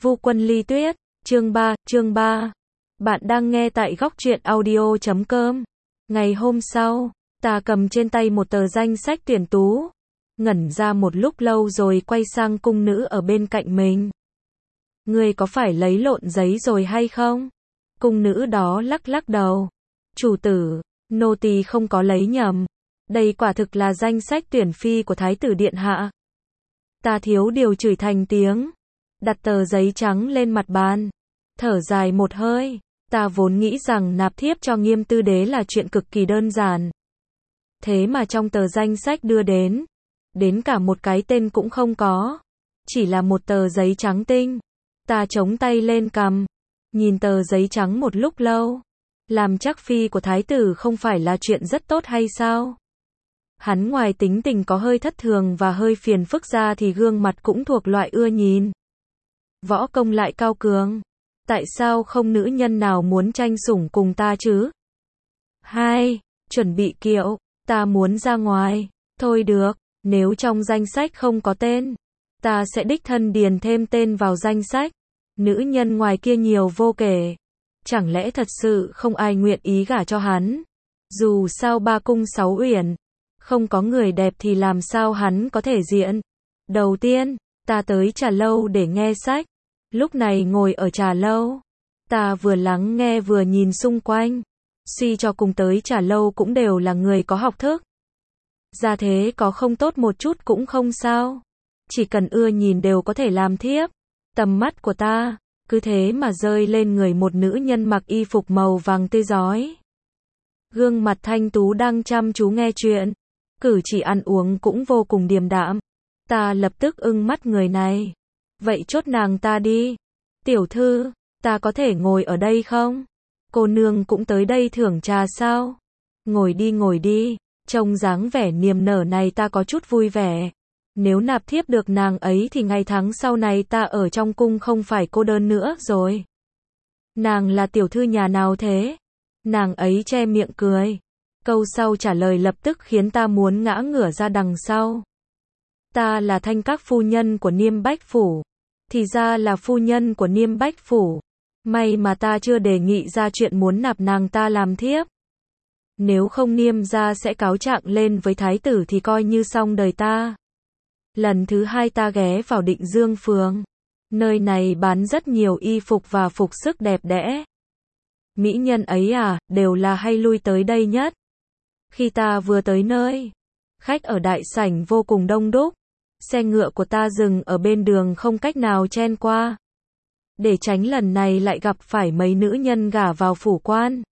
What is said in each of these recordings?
Vu Quân Ly Tuyết, chương 3. Bạn đang nghe tại góc truyện audio.com. Ngày hôm sau, ta cầm trên tay một tờ danh sách tuyển tú, ngẩn ra một lúc lâu rồi quay sang cung nữ ở bên cạnh mình. Ngươi có phải lấy lộn giấy rồi hay không? Cung nữ đó lắc lắc đầu. Chủ tử, nô tỳ không có lấy nhầm. Đây quả thực là danh sách tuyển phi của Thái tử Điện Hạ. Ta thiếu điều chửi thành tiếng. Đặt tờ giấy trắng lên mặt bàn. Thở dài một hơi. Ta vốn nghĩ rằng nạp thiếp cho Nghiêm Tư Đế là chuyện cực kỳ đơn giản. Thế mà trong tờ danh sách đưa đến cả một cái tên cũng không có. Chỉ là một tờ giấy trắng tinh. Ta chống tay lên cằm. Nhìn tờ giấy trắng một lúc lâu. Làm chắc phi của thái tử không phải là chuyện rất tốt hay sao? Hắn ngoài tính tình có hơi thất thường và hơi phiền phức ra thì gương mặt cũng thuộc loại ưa nhìn. Võ công lại cao cường. Tại sao không nữ nhân nào muốn tranh sủng cùng ta chứ? 2. Chuẩn bị kiệu. Ta muốn ra ngoài. Thôi được, nếu trong danh sách không có tên, ta sẽ đích thân điền thêm tên vào danh sách. Nữ nhân ngoài kia nhiều vô kể. Chẳng lẽ thật sự không ai nguyện ý gả cho hắn? Dù sao ba cung sáu uyển, không có người đẹp thì làm sao hắn có thể diện? Đầu tiên, ta tới trà lâu để nghe sách. Lúc này ngồi ở trà lâu, ta vừa lắng nghe vừa nhìn xung quanh. Suy cho cùng tới trà lâu cũng đều là người có học thức. Gia thế có không tốt một chút cũng không sao. Chỉ cần ưa nhìn đều có thể làm thiếp. Tầm mắt của ta cứ thế mà rơi lên người một nữ nhân mặc y phục màu vàng tươi rói. Gương mặt thanh tú đang chăm chú nghe chuyện. Cử chỉ ăn uống cũng vô cùng điềm đạm. Ta lập tức ưng mắt người này. Vậy chốt nàng ta đi. Tiểu thư, ta có thể ngồi ở đây không? Cô nương cũng tới đây thưởng trà sao? Ngồi đi. Trông dáng vẻ niềm nở này ta có chút vui vẻ. Nếu nạp thiếp được nàng ấy thì ngày tháng sau này ta ở trong cung không phải cô đơn nữa rồi. Nàng là tiểu thư nhà nào thế? Nàng ấy che miệng cười. Câu sau trả lời lập tức khiến ta muốn ngã ngửa ra đằng sau. Ta là Thanh Các phu nhân của Niêm Bách Phủ. Thì ra là phu nhân của Niêm Bách Phủ. May mà ta chưa đề nghị ra chuyện muốn nạp nàng ta làm thiếp. Nếu không Niêm gia sẽ cáo trạng lên với thái tử thì coi như xong đời ta. Lần thứ 2 ta ghé vào Định Dương Phường. Nơi này bán rất nhiều y phục và phục sức đẹp đẽ. Mỹ nhân ấy đều là hay lui tới đây nhất. Khi ta vừa tới nơi, khách ở đại sảnh vô cùng đông đúc. Xe ngựa của ta dừng ở bên đường không cách nào chen qua. Để tránh lần này lại gặp phải mấy nữ nhân gả vào phủ quan.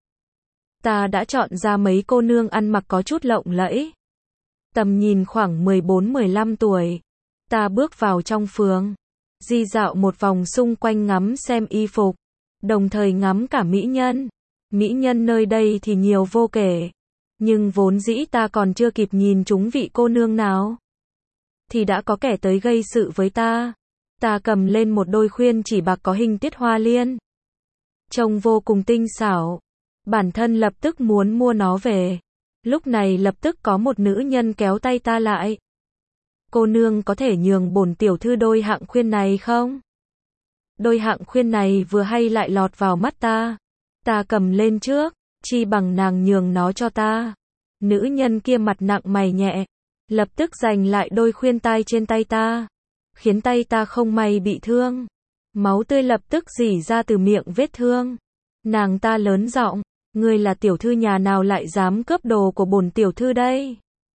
Ta đã chọn ra mấy cô nương ăn mặc có chút lộng lẫy. Tầm nhìn khoảng 14-15 tuổi. Ta bước vào trong phường. Di dạo một vòng xung quanh ngắm xem y phục. Đồng thời ngắm cả mỹ nhân. Mỹ nhân nơi đây thì nhiều vô kể. Nhưng vốn dĩ ta còn chưa kịp nhìn chúng vị cô nương nào. Thì đã có kẻ tới gây sự với ta. Ta cầm lên một đôi khuyên chỉ bạc có hình tiết hoa liên. Trông vô cùng tinh xảo. Bản thân lập tức muốn mua nó về. Lúc này lập tức có một nữ nhân kéo tay ta lại. Cô nương có thể nhường bổn tiểu thư đôi hạng khuyên này không? Đôi hạng khuyên này vừa hay lại lọt vào mắt ta. Ta cầm lên trước, chi bằng nàng nhường nó cho ta. Nữ nhân kia mặt nặng mày nhẹ. Lập tức giành lại đôi khuyên tai trên tay ta. Khiến tay ta không may bị thương. Máu tươi lập tức rỉ ra từ miệng vết thương. Nàng ta lớn giọng. Ngươi là tiểu thư nhà nào lại dám cướp đồ của bổn tiểu thư đây?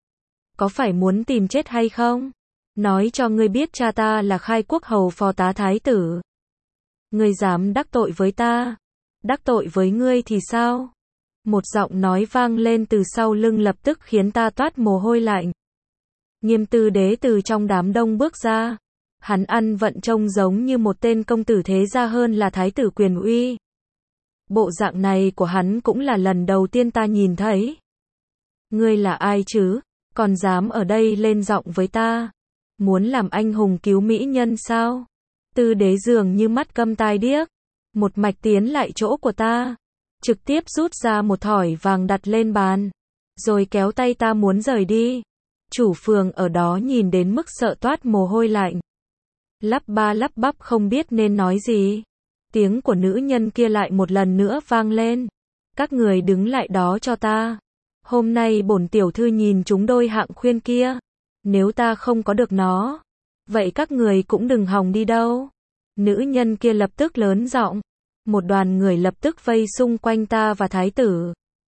Có phải muốn tìm chết hay không? Nói cho ngươi biết cha ta là Khai Quốc hầu phò tá thái tử. Ngươi dám đắc tội với ta? Đắc tội với ngươi thì sao? Một giọng nói vang lên từ sau lưng lập tức khiến ta toát mồ hôi lạnh. Nghiêm Tư Đế từ trong đám đông bước ra. Hắn ăn vận trông giống như một tên công tử thế gia hơn là thái tử quyền uy. Bộ dạng này của hắn cũng là lần đầu tiên ta nhìn thấy. Ngươi là ai chứ? Còn dám ở đây lên giọng với ta? Muốn làm anh hùng cứu mỹ nhân sao? Tư Đế dường như mắt câm tai điếc. Một mạch tiến lại chỗ của ta. Trực tiếp rút ra một thỏi vàng đặt lên bàn. Rồi kéo tay ta muốn rời đi. Chủ phường ở đó nhìn đến mức sợ toát mồ hôi lạnh. Lắp ba lắp bắp không biết nên nói gì. Tiếng của nữ nhân kia lại một lần nữa vang lên. Các người đứng lại đó cho ta. Hôm nay bổn tiểu thư nhìn chúng đôi hạng khuyên kia. Nếu ta không có được nó, vậy các người cũng đừng hòng đi đâu. Nữ nhân kia lập tức lớn giọng. Một đoàn người lập tức vây xung quanh ta và thái tử.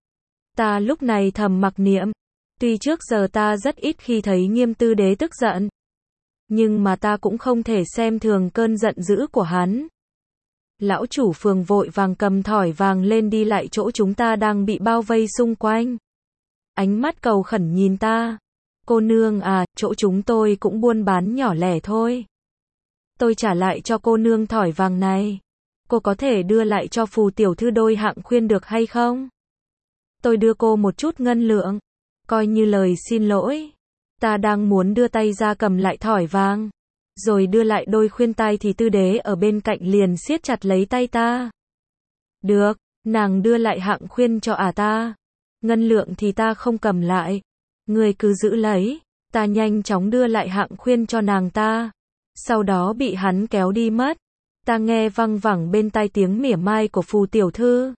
Ta lúc này thầm mặc niệm. Tuy trước giờ ta rất ít khi thấy Nghiêm Tư Đế tức giận, nhưng mà ta cũng không thể xem thường cơn giận dữ của hắn. Lão chủ phường vội vàng cầm thỏi vàng lên đi lại chỗ chúng ta đang bị bao vây xung quanh. Ánh mắt cầu khẩn nhìn ta. Cô nương à, chỗ chúng tôi cũng buôn bán nhỏ lẻ thôi. Tôi trả lại cho cô nương thỏi vàng này. Cô có thể đưa lại cho phù tiểu thư đôi hạng khuyên được hay không? Tôi đưa cô một chút ngân lượng, coi như lời xin lỗi. Ta đang muốn đưa tay ra cầm lại thỏi vàng, rồi đưa lại đôi khuyên tai thì Tư Đế ở bên cạnh liền siết chặt lấy tay ta. Được, nàng đưa lại hạng khuyên cho ta. Ngân lượng thì ta không cầm lại. Người cứ giữ lấy. Ta nhanh chóng đưa lại hạng khuyên cho nàng ta. Sau đó bị hắn kéo đi mất. Ta nghe văng vẳng bên tai tiếng mỉa mai của phù tiểu thư.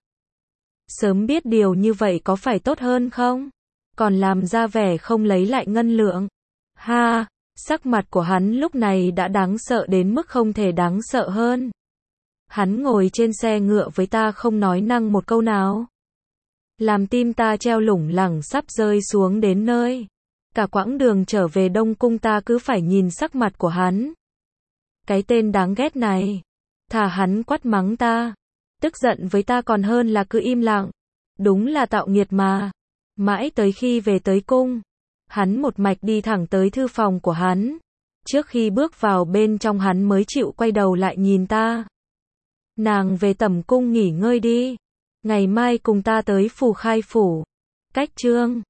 Sớm biết điều như vậy có phải tốt hơn không? Còn làm ra vẻ không lấy lại ngân lượng. Ha, sắc mặt của hắn lúc này đã đáng sợ đến mức không thể đáng sợ hơn. Hắn ngồi trên xe ngựa với ta không nói năng một câu nào. Làm tim ta treo lủng lẳng sắp rơi xuống đến nơi. Cả quãng đường trở về Đông Cung ta cứ phải nhìn sắc mặt của hắn. Cái tên đáng ghét này. Thà hắn quát mắng ta. Tức giận với ta còn hơn là cứ im lặng. Đúng là tạo nghiệt mà. Mãi tới khi về tới cung, hắn một mạch đi thẳng tới thư phòng của hắn. Trước khi bước vào bên trong hắn mới chịu quay đầu lại nhìn ta. Nàng về tẩm cung nghỉ ngơi đi. Ngày mai cùng ta tới Phù Khai Phủ. Cách chương